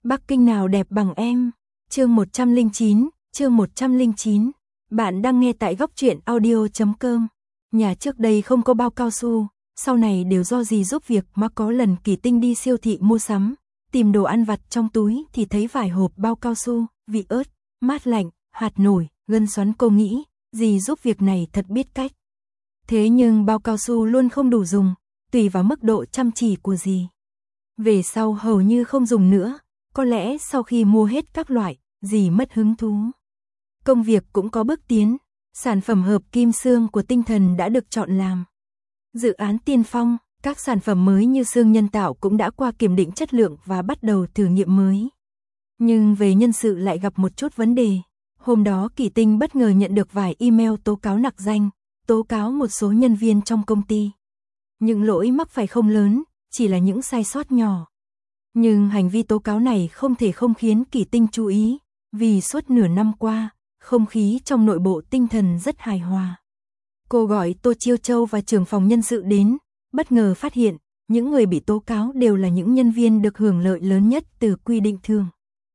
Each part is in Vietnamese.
Bắc Kinh nào đẹp bằng em? Chương 109. Bạn đang nghe tại góc truyện audio.com. Nhà trước đây không có bao cao su, sau này đều do dì giúp việc mà có lần Kỳ Tinh đi siêu thị mua sắm, tìm đồ ăn vặt trong túi thì thấy vài hộp bao cao su, vị ớt, mát lạnh, hạt nổi, gân xoắn. Cô nghĩ, dì giúp việc này thật biết cách. Thế nhưng bao cao su luôn không đủ dùng, tùy vào mức độ chăm chỉ của dì. Về sau hầu như không dùng nữa, có lẽ sau khi mua hết các loại, dì mất hứng thú. Công việc cũng có bước tiến, sản phẩm hợp kim xương của Tinh Thần đã được chọn làm dự án tiên phong, các sản phẩm mới như xương nhân tạo cũng đã qua kiểm định chất lượng và bắt đầu thử nghiệm mới. Nhưng về nhân sự lại gặp một chút vấn đề. Hôm đó Kỳ Tinh bất ngờ nhận được vài email tố cáo nặc danh, tố cáo một số nhân viên trong công ty. Những lỗi mắc phải không lớn, chỉ là những sai sót nhỏ. Nhưng hành vi tố cáo này không thể không khiến Kỳ Tinh chú ý, vì suốt nửa năm qua, không khí trong nội bộ Tinh Thần rất hài hòa. Cô gọi Tô Chiêu Châu và trưởng phòng nhân sự đến, bất ngờ phát hiện, những người bị tố cáo đều là những nhân viên được hưởng lợi lớn nhất từ quy định thưởng.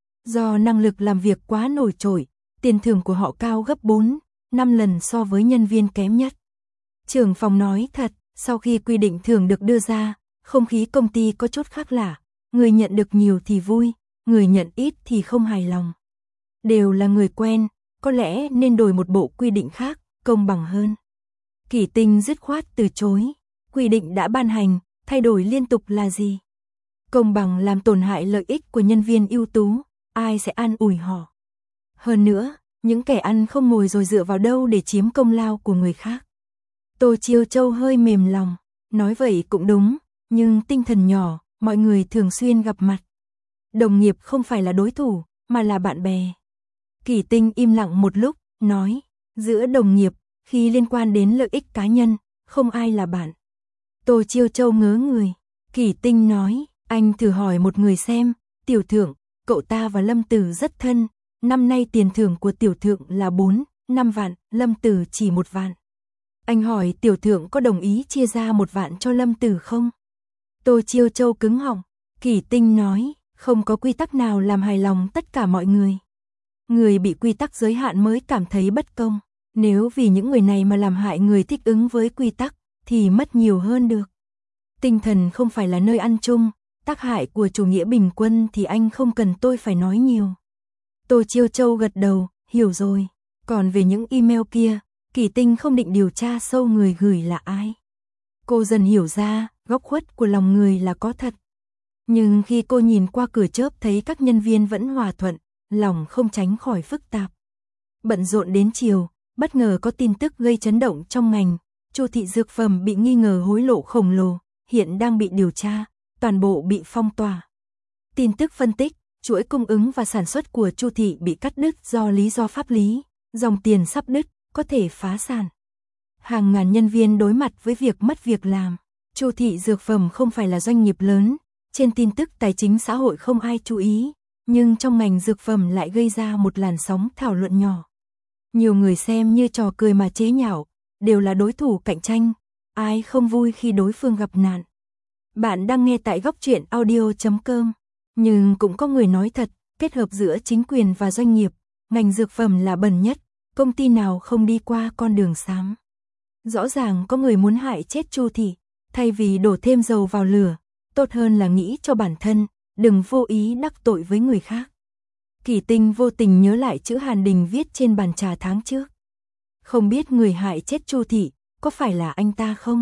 Do năng lực làm việc quá nổi trội, tiền thưởng của họ cao gấp 4, 5 lần so với nhân viên kém nhất. Trưởng phòng nói thật, sau khi quy định thưởng được đưa ra, không khí công ty có chút khác lạ, người nhận được nhiều thì vui, người nhận ít thì không hài lòng. Đều là người quen, có lẽ nên đổi một bộ quy định khác, công bằng hơn. Kỳ Tinh dứt khoát từ chối, quy định đã ban hành, thay đổi liên tục là gì? Công bằng làm tổn hại lợi ích của nhân viên ưu tú, ai sẽ an ủi họ? Hơn nữa, những kẻ ăn không ngồi rồi dựa vào đâu để chiếm công lao của người khác? Tô Chiêu Châu hơi mềm lòng, nói vậy cũng đúng, nhưng Tinh Thần nhỏ, mọi người thường xuyên gặp mặt. Đồng nghiệp không phải là đối thủ, mà là bạn bè. Kỳ Tinh im lặng một lúc, nói, giữa đồng nghiệp, khi liên quan đến lợi ích cá nhân, không ai là bạn. Tô Chiêu Châu ngớ người, Kỳ Tinh nói, anh thử hỏi một người xem, Tiểu Thượng, cậu ta và Lâm Tử rất thân, năm nay tiền thưởng của Tiểu Thượng là 4-5 vạn, Lâm Tử chỉ 1 vạn. Anh hỏi Tiểu Thượng có đồng ý chia ra 1 vạn cho Lâm Tử không? Tô Chiêu Châu cứng họng, Kỳ Tinh nói, không có quy tắc nào làm hài lòng tất cả mọi người. Người bị quy tắc giới hạn mới cảm thấy bất công, nếu vì những người này mà làm hại người thích ứng với quy tắc, thì mất nhiều hơn được. Tinh Thần không phải là nơi ăn chung, tác hại của chủ nghĩa bình quân thì anh không cần tôi phải nói nhiều. Tô Chiêu Châu gật đầu, hiểu rồi. Còn về những email kia, Kỳ Tinh không định điều tra sâu người gửi là ai. Cô dần hiểu ra, góc khuất của lòng người là có thật. Nhưng khi cô nhìn qua cửa chớp thấy các nhân viên vẫn hòa thuận, lòng không tránh khỏi phức tạp. Bận rộn đến chiều, bất ngờ có tin tức gây chấn động trong ngành. Chu thị dược phẩm bị nghi ngờ hối lộ khổng lồ, hiện đang bị điều tra, toàn bộ bị phong tỏa. Tin tức phân tích, chuỗi cung ứng và sản xuất của Chu thị bị cắt đứt do lý do pháp lý, dòng tiền sắp đứt, có thể phá sản. Hàng ngàn nhân viên đối mặt với việc mất việc làm. Chu thị dược phẩm không phải là doanh nghiệp lớn, trên tin tức tài chính xã hội không ai chú ý, nhưng trong ngành dược phẩm lại gây ra một làn sóng thảo luận nhỏ. Nhiều người xem như trò cười mà chế nhạo, đều là đối thủ cạnh tranh, ai không vui khi đối phương gặp nạn. Bạn đang nghe tại góc truyện audio.com, nhưng cũng có người nói thật, kết hợp giữa chính quyền và doanh nghiệp, ngành dược phẩm là bẩn nhất, công ty nào không đi qua con đường xám. Rõ ràng có người muốn hại chết Chu thị, thay vì đổ thêm dầu vào lửa, tốt hơn là nghĩ cho bản thân, đừng vô ý đắc tội với người khác. Kỳ Tinh vô tình nhớ lại chữ Hàn Đình viết trên bàn trà tháng trước. Không biết người hại chết Chu thị, có phải là anh ta không?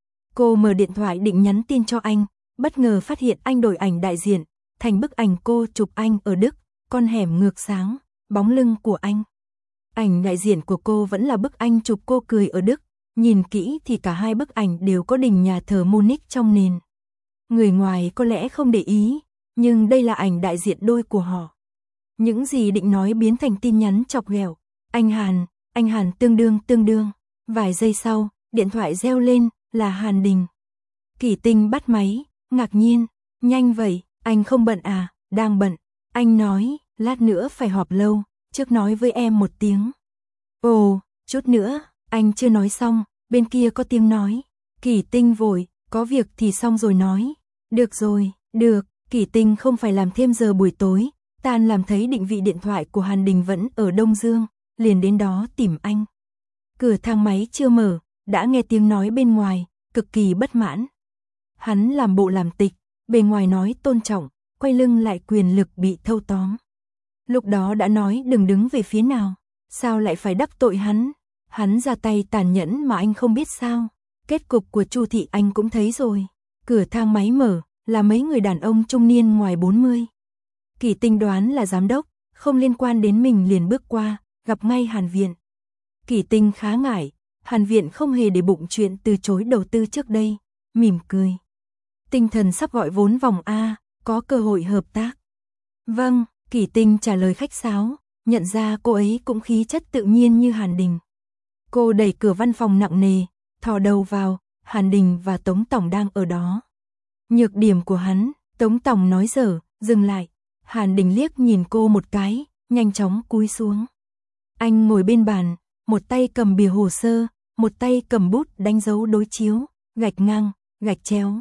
Cô mở điện thoại định nhắn tin cho anh, bất ngờ phát hiện anh đổi ảnh đại diện, thành bức ảnh cô chụp anh ở Đức, con hẻm ngược sáng, bóng lưng của anh. Ảnh đại diện của cô vẫn là bức anh chụp cô cười ở Đức, nhìn kỹ thì cả hai bức ảnh đều có đình nhà thờ Munich trong nền. Người ngoài có lẽ không để ý, nhưng đây là ảnh đại diện đôi của họ. Những gì định nói biến thành tin nhắn chọc ghẹo. Anh Hàn tương đương. Vài giây sau, điện thoại reo lên, là Hàn Đình. Kỳ Tinh bắt máy, ngạc nhiên, nhanh vậy, anh không bận à? Đang bận. Anh nói, lát nữa phải họp lâu, trước nói với em một tiếng. Ồ, chút nữa, anh chưa nói xong, bên kia có tiếng nói. Kỳ Tinh vội, có việc thì xong rồi nói. Được rồi, được, Kỷ Tinh không phải làm thêm giờ buổi tối, tan làm thấy định vị điện thoại của Hàn Đình vẫn ở Đông Dương, liền đến đó tìm anh. Cửa thang máy chưa mở, đã nghe tiếng nói bên ngoài, cực kỳ bất mãn. Hắn làm bộ làm tịch, bề ngoài nói tôn trọng, quay lưng lại quyền lực bị thâu tóm. Lúc đó đã nói đừng đứng về phía nào, sao lại phải đắc tội hắn? Hắn ra tay tàn nhẫn mà anh không biết sao? Kết cục của Chu thị anh cũng thấy rồi. Cửa thang máy mở, là mấy người đàn ông trung niên ngoài 40. Kỷ Tinh đoán là giám đốc, không liên quan đến mình liền bước qua, gặp ngay Hàn Viện. Kỷ Tinh khá ngại, Hàn Viện không hề để bụng chuyện từ chối đầu tư trước đây, mỉm cười. Tinh thần sắp gọi vốn vòng A, có cơ hội hợp tác. Vâng, Kỷ Tinh trả lời khách sáo, nhận ra cô ấy cũng khí chất tự nhiên như Hàn Đình. Cô đẩy cửa văn phòng nặng nề, thò đầu vào, Hàn Đình và Tống Tổng đang ở đó. Nhược điểm của hắn, Tống Tổng nói dở, dừng lại. Hàn Đình liếc nhìn cô một cái, nhanh chóng cúi xuống. Anh ngồi bên bàn, một tay cầm bìa hồ sơ, một tay cầm bút đánh dấu đối chiếu, gạch ngang, gạch chéo.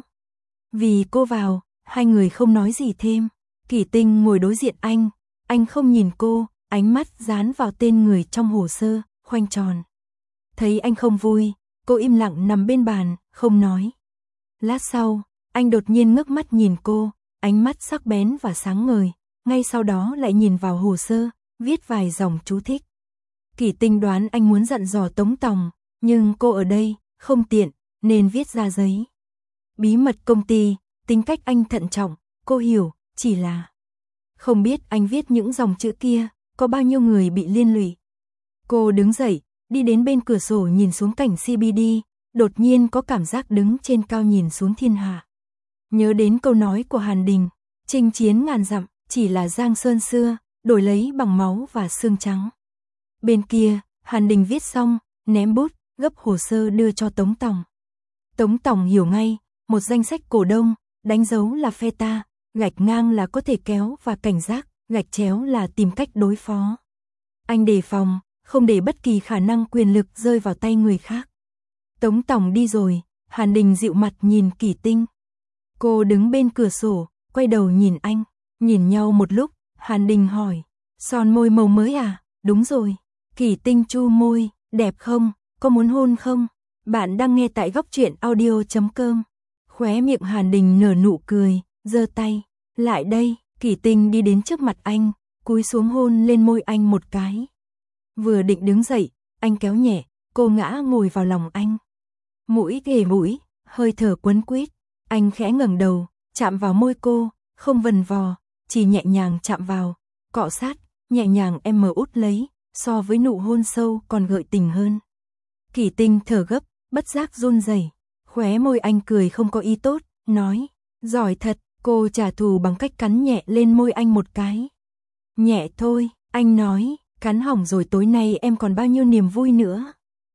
Vì cô vào, hai người không nói gì thêm. Kỷ Tinh ngồi đối diện anh không nhìn cô, ánh mắt dán vào tên người trong hồ sơ, khoanh tròn. Thấy anh không vui, cô im lặng nằm bên bàn, không nói. Lát sau, anh đột nhiên ngước mắt nhìn cô, ánh mắt sắc bén và sáng ngời, ngay sau đó lại nhìn vào hồ sơ, viết vài dòng chú thích. Kỷ Tinh đoán anh muốn dặn dò Tống Tổng, nhưng cô ở đây, không tiện, nên viết ra giấy. Bí mật công ty, tính cách anh thận trọng, cô hiểu, chỉ là không biết anh viết những dòng chữ kia, có bao nhiêu người bị liên lụy. Cô đứng dậy, đi đến bên cửa sổ nhìn xuống cảnh CBD, đột nhiên có cảm giác đứng trên cao nhìn xuống thiên hạ. Nhớ đến câu nói của Hàn Đình, chinh chiến ngàn dặm, chỉ là giang sơn xưa, đổi lấy bằng máu và xương trắng. Bên kia, Hàn Đình viết xong, ném bút, gấp hồ sơ đưa cho Tống Tổng. Tống Tổng hiểu ngay, một danh sách cổ đông, đánh dấu là phe ta, gạch ngang là có thể kéo và cảnh giác, gạch chéo là tìm cách đối phó. Anh đề phòng, không để bất kỳ khả năng quyền lực rơi vào tay người khác. Tống Tổng đi rồi, Hàn Đình dịu mặt nhìn Kỷ Tinh. Cô đứng bên cửa sổ, quay đầu nhìn anh, nhìn nhau một lúc, Hàn Đình hỏi, son môi màu mới à? Đúng rồi. Kỷ Tinh chu môi, đẹp không? Có muốn hôn không? Bạn đang nghe tại góc truyện audio.com. Khóe miệng Hàn Đình nở nụ cười, giơ tay, lại đây. Kỷ Tinh đi đến trước mặt anh, cúi xuống hôn lên môi anh một cái. Vừa định đứng dậy, anh kéo nhẹ, cô ngã ngồi vào lòng anh. Mũi ghề mũi, hơi thở quấn quýt. Anh khẽ ngẩng đầu, chạm vào môi cô, không vần vò, chỉ nhẹ nhàng chạm vào, cọ sát, nhẹ nhàng em út lấy, so với nụ hôn sâu còn gợi tình hơn. Kỷ Tinh thở gấp, bất giác run rẩy. Khóe môi anh cười không có ý tốt, nói, giỏi thật. Cô trả thù bằng cách cắn nhẹ lên môi anh một cái. Nhẹ thôi, anh nói, cắn hỏng rồi tối nay em còn bao nhiêu niềm vui nữa.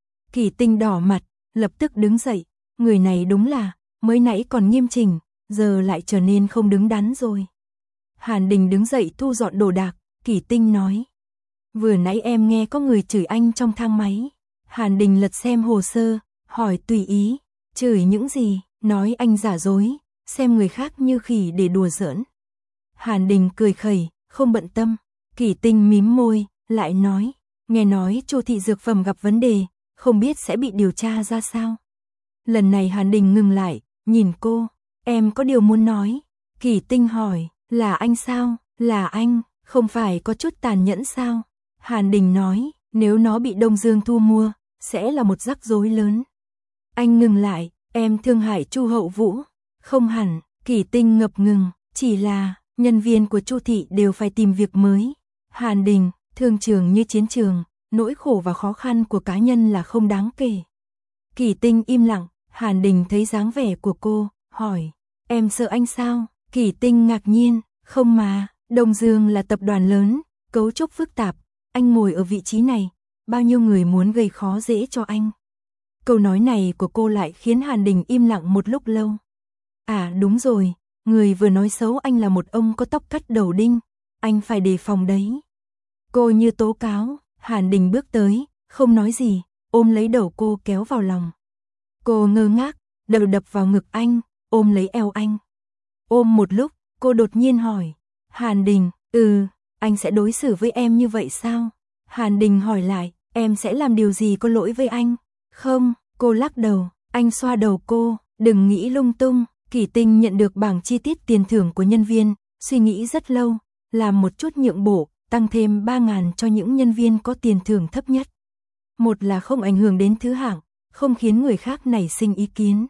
Kỷ Tinh đỏ mặt, lập tức đứng dậy, người này đúng là, mới nãy còn nghiêm chỉnh, giờ lại trở nên không đứng đắn rồi. Hàn Đình đứng dậy thu dọn đồ đạc, Kỷ Tinh nói. Vừa nãy em nghe có người chửi anh trong thang máy. Hàn Đình lật xem hồ sơ, hỏi tùy ý, chửi những gì, nói anh giả dối, xem người khác như khỉ để đùa giỡn. Hàn Đình cười khẩy, không bận tâm. Kỷ Tinh mím môi, lại nói, nghe nói Chu thị dược phẩm gặp vấn đề, không biết sẽ bị điều tra ra sao. Lần này Hàn Đình ngừng lại, nhìn cô, em có điều muốn nói. Kỷ Tinh hỏi, là anh sao? Là anh, không phải có chút tàn nhẫn sao? Hàn Đình nói, nếu nó bị Đông Dương thu mua, sẽ là một rắc rối lớn. Anh ngừng lại, em thương hại Chu Hậu Vũ. Không hẳn, Kỷ Tinh ngập ngừng, chỉ là nhân viên của Chu thị đều phải tìm việc mới. Hàn Đình, thương trường như chiến trường, nỗi khổ và khó khăn của cá nhân là không đáng kể. Kỷ Tinh im lặng, Hàn Đình thấy dáng vẻ của cô, hỏi, em sợ anh sao? Kỷ Tinh ngạc nhiên, không mà, Đông Dương là tập đoàn lớn, cấu trúc phức tạp, anh ngồi ở vị trí này, bao nhiêu người muốn gây khó dễ cho anh. Câu nói này của cô lại khiến Hàn Đình im lặng một lúc lâu. À đúng rồi, người vừa nói xấu anh là một ông có tóc cắt đầu đinh, anh phải đề phòng đấy. Cô như tố cáo, Hàn Đình bước tới, không nói gì, ôm lấy đầu cô kéo vào lòng. Cô ngơ ngác, đầu đập vào ngực anh, ôm lấy eo anh. Ôm một lúc, Cô đột nhiên hỏi. Hàn Đình, anh sẽ đối xử với em như vậy sao? Hàn Đình hỏi lại, em sẽ làm điều gì có lỗi với anh? Không, cô lắc đầu. Anh xoa đầu cô, đừng nghĩ lung tung. Kỷ Tinh nhận được bảng chi tiết tiền thưởng của nhân viên, suy nghĩ rất lâu, làm một chút nhượng bộ, tăng thêm 3.000 cho những nhân viên có tiền thưởng thấp nhất. Một là không ảnh hưởng đến thứ hạng, không khiến người khác nảy sinh ý kiến.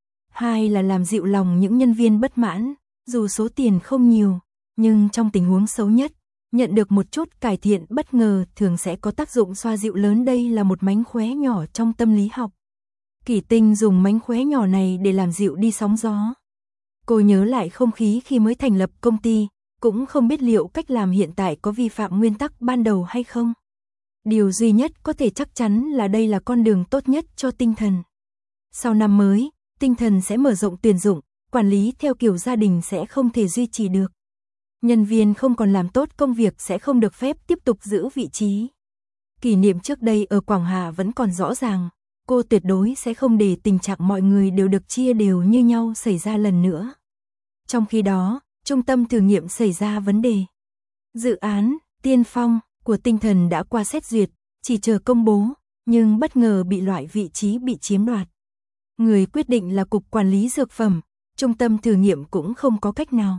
Hai là làm dịu lòng những nhân viên bất mãn, dù số tiền không nhiều, nhưng trong tình huống xấu nhất, nhận được một chút cải thiện bất ngờ thường sẽ có tác dụng xoa dịu lớn. Đây là một mánh khóe nhỏ trong tâm lý học. Kỷ Tinh dùng mánh khóe nhỏ này để làm dịu đi sóng gió. Cô nhớ lại không khí khi mới thành lập công ty, cũng không biết liệu cách làm hiện tại có vi phạm nguyên tắc ban đầu hay không. Điều duy nhất có thể chắc chắn là đây là con đường tốt nhất cho Tinh Thần. Sau năm mới, Tinh Thần sẽ mở rộng tuyển dụng, quản lý theo kiểu gia đình sẽ không thể duy trì được. Nhân viên không còn làm tốt công việc sẽ không được phép tiếp tục giữ vị trí. Kỷ niệm trước đây ở Quảng Hà vẫn còn rõ ràng, cô tuyệt đối sẽ không để tình trạng mọi người đều được chia đều như nhau xảy ra lần nữa. Trong khi đó, trung tâm thử nghiệm xảy ra vấn đề. Dự án Tiên Phong của Tinh Thần đã qua xét duyệt, chỉ chờ công bố, nhưng bất ngờ bị loại vị trí bị chiếm đoạt. Người quyết định là Cục Quản lý Dược phẩm, trung tâm thử nghiệm cũng không có cách nào.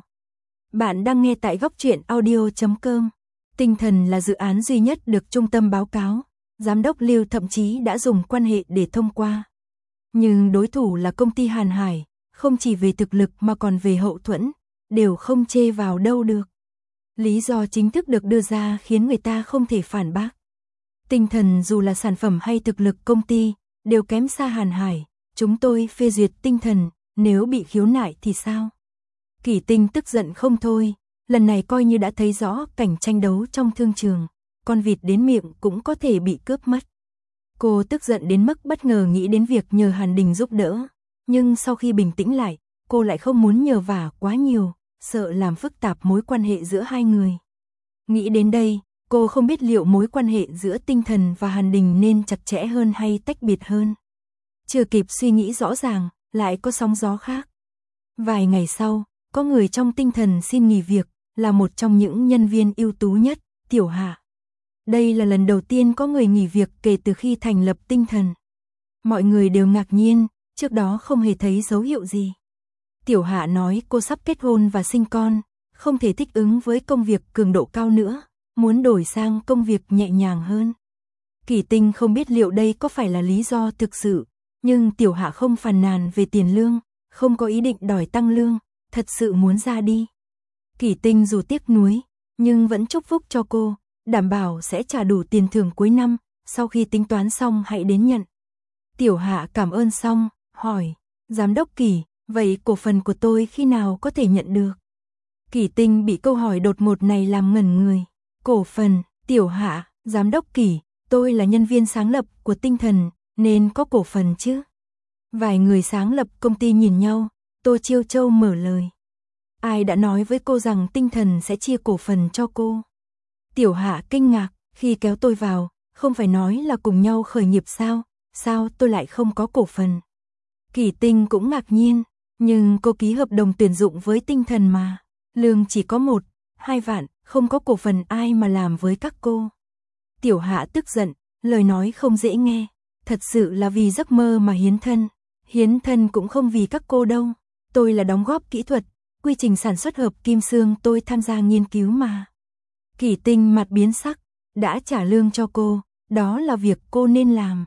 Bạn đang nghe tại góc truyện audio.com. Tinh Thần là dự án duy nhất được trung tâm báo cáo, giám đốc Lưu thậm chí đã dùng quan hệ để thông qua. Nhưng đối thủ là công ty Hàn Hải, không chỉ về thực lực mà còn về hậu thuẫn, đều không chê vào đâu được. Lý do chính thức được đưa ra khiến người ta không thể phản bác. Tinh Thần dù là sản phẩm hay thực lực công ty, đều kém xa Hàn Hải, chúng tôi phê duyệt Tinh Thần, nếu bị khiếu nại thì sao? Kỷ Tinh tức giận không thôi, lần này coi như đã thấy rõ cảnh tranh đấu trong thương trường, con vịt đến miệng cũng có thể bị cướp mất. Cô tức giận đến mức bất ngờ nghĩ đến việc nhờ Hàn Đình giúp đỡ, nhưng sau khi bình tĩnh lại, cô lại không muốn nhờ vả quá nhiều, sợ làm phức tạp mối quan hệ giữa hai người. Nghĩ đến đây, cô không biết liệu mối quan hệ giữa Tinh Thần và Hàn Đình nên chặt chẽ hơn hay tách biệt hơn. Chưa kịp suy nghĩ rõ ràng, lại có sóng gió khác. Vài ngày sau, có người trong Tinh Thần xin nghỉ việc, là một trong những nhân viên ưu tú nhất, Tiểu Hạ. Đây là lần đầu tiên có người nghỉ việc kể từ khi thành lập Tinh Thần. Mọi người đều ngạc nhiên, trước đó không hề thấy dấu hiệu gì. Tiểu Hạ nói cô sắp kết hôn và sinh con, không thể thích ứng với công việc cường độ cao nữa, muốn đổi sang công việc nhẹ nhàng hơn. Kỷ Tinh không biết liệu đây có phải là lý do thực sự, nhưng Tiểu Hạ không phàn nàn về tiền lương, không có ý định đòi tăng lương, thật sự muốn ra đi. Kỷ Tinh dù tiếc nuối, nhưng vẫn chúc phúc cho cô, đảm bảo sẽ trả đủ tiền thưởng cuối năm, sau khi tính toán xong hãy đến nhận. Tiểu Hạ cảm ơn xong, hỏi, giám đốc Kỷ, vậy cổ phần của tôi khi nào có thể nhận được? Kỷ Tinh bị câu hỏi đột ngột này làm ngẩn người. Cổ phần, Tiểu Hạ, giám đốc Kỷ, tôi là nhân viên sáng lập của Tinh Thần, nên có cổ phần chứ? Vài người sáng lập công ty nhìn nhau, Tô Chiêu Châu mở lời. Ai đã nói với cô rằng Tinh Thần sẽ chia cổ phần cho cô? Tiểu Hạ kinh ngạc, khi kéo tôi vào, không phải nói là cùng nhau khởi nghiệp sao? Sao tôi lại không có cổ phần? Kỷ Tinh cũng ngạc nhiên, nhưng cô ký hợp đồng tuyển dụng với Tinh Thần mà. Lương chỉ có 1-2 vạn, không có cổ phần ai mà làm với các cô. Tiểu Hạ tức giận, lời nói không dễ nghe. Thật sự là vì giấc mơ mà hiến thân. Hiến thân cũng không vì các cô đâu. Tôi là đóng góp kỹ thuật, quy trình sản xuất hợp kim xương tôi tham gia nghiên cứu mà. Kỷ Tinh mặt biến sắc, đã trả lương cho cô, đó là việc cô nên làm.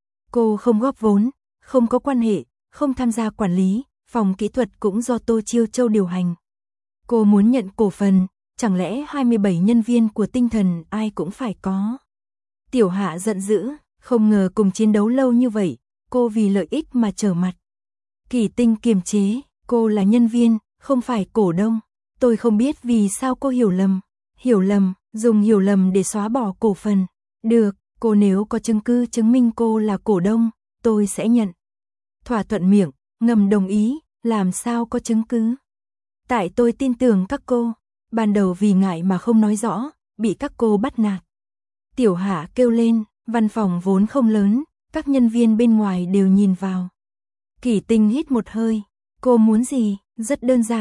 Cô không góp vốn, không có quan hệ, không tham gia quản lý, phòng kỹ thuật cũng do Tô Chiêu Châu điều hành. Cô muốn nhận cổ phần, chẳng lẽ 27 nhân viên của Tinh Thần ai cũng phải có? Tiểu Hạ giận dữ, không ngờ cùng chiến đấu lâu như vậy, cô vì lợi ích mà trở mặt. Kỷ Tinh kiềm chế, cô là nhân viên, không phải cổ đông. Tôi không biết vì sao cô hiểu lầm. Hiểu lầm, dùng hiểu lầm để xóa bỏ cổ phần. Được, cô nếu có chứng cứ chứng minh cô là cổ đông, tôi sẽ nhận. Thỏa thuận miệng, ngầm đồng ý, làm sao có chứng cứ? Tại tôi tin tưởng các cô, ban đầu vì ngại mà không nói rõ, bị các cô bắt nạt. Tiểu Hạ kêu lên, văn phòng vốn không lớn, các nhân viên bên ngoài đều nhìn vào. Kỷ Tinh hít một hơi, cô muốn gì? Rất đơn giản,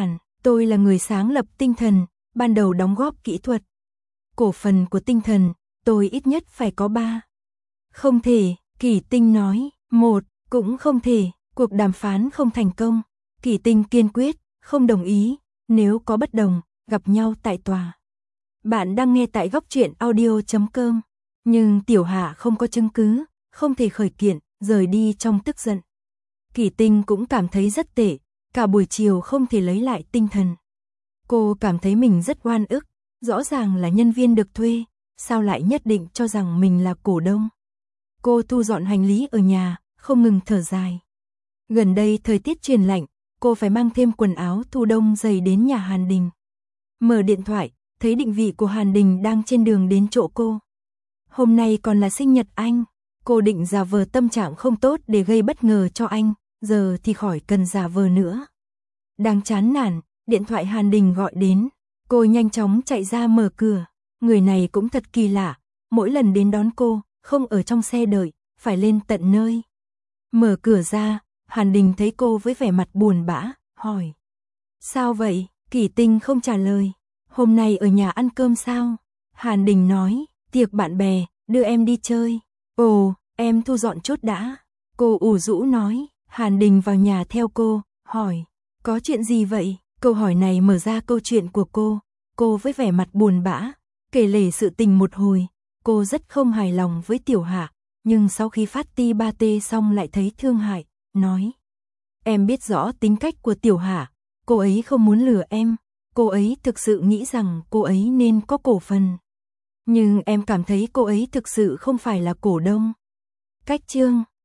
Tôi là người sáng lập tinh thần, ban đầu đóng góp kỹ thuật. Cổ phần của tinh thần, tôi ít nhất phải có 3. Không thể, Kỷ Tinh nói. 1, cũng không thể, cuộc đàm phán không thành công. Kỷ Tinh kiên quyết, không đồng ý, nếu có bất đồng, gặp nhau tại tòa. Bạn đang nghe tại góc truyện audio.com. Nhưng Tiểu Hạ không có chứng cứ, không thể khởi kiện, rời đi trong tức giận. Kỷ Tinh cũng cảm thấy rất tệ, cả buổi chiều không thể lấy lại tinh thần. Cô cảm thấy mình rất oan ức, rõ ràng là nhân viên được thuê, sao lại nhất định cho rằng mình là cổ đông. Cô thu dọn hành lý ở nhà, không ngừng thở dài. Gần đây thời tiết chuyển lạnh, cô phải mang thêm quần áo thu đông dày đến nhà Hàn Đình. Mở điện thoại, thấy định vị của Hàn Đình đang trên đường đến chỗ cô. Hôm nay còn là sinh nhật anh, cô định giả vờ tâm trạng không tốt để gây bất ngờ cho anh, giờ thì khỏi cần giả vờ nữa. Đang chán nản, điện thoại Hàn Đình gọi đến, cô nhanh chóng chạy ra mở cửa. Người này cũng thật kỳ lạ, mỗi lần đến đón cô, không ở trong xe đợi, phải lên tận nơi. Mở cửa ra, Hàn Đình thấy cô với vẻ mặt buồn bã, hỏi. Sao vậy? Kỷ Tinh không trả lời. Hôm nay ở nhà ăn cơm sao? Hàn Đình nói, tiệc bạn bè, đưa em đi chơi. Ồ, em thu dọn chốt đã. Cô ủ rũ nói. Hàn Đình vào nhà theo cô, hỏi. Có chuyện gì vậy? Câu hỏi này mở ra câu chuyện của cô. Cô với vẻ mặt buồn bã, kể lể sự tình một hồi. Cô rất không hài lòng với Tiểu Hạ, nhưng sau khi phát ti ba tê xong lại thấy thương hại, nói. Em biết rõ tính cách của Tiểu Hạ, cô ấy không muốn lừa em, cô ấy thực sự nghĩ rằng cô ấy nên có cổ phần. Nhưng em cảm thấy cô ấy thực sự không phải là cổ đông. Cách chương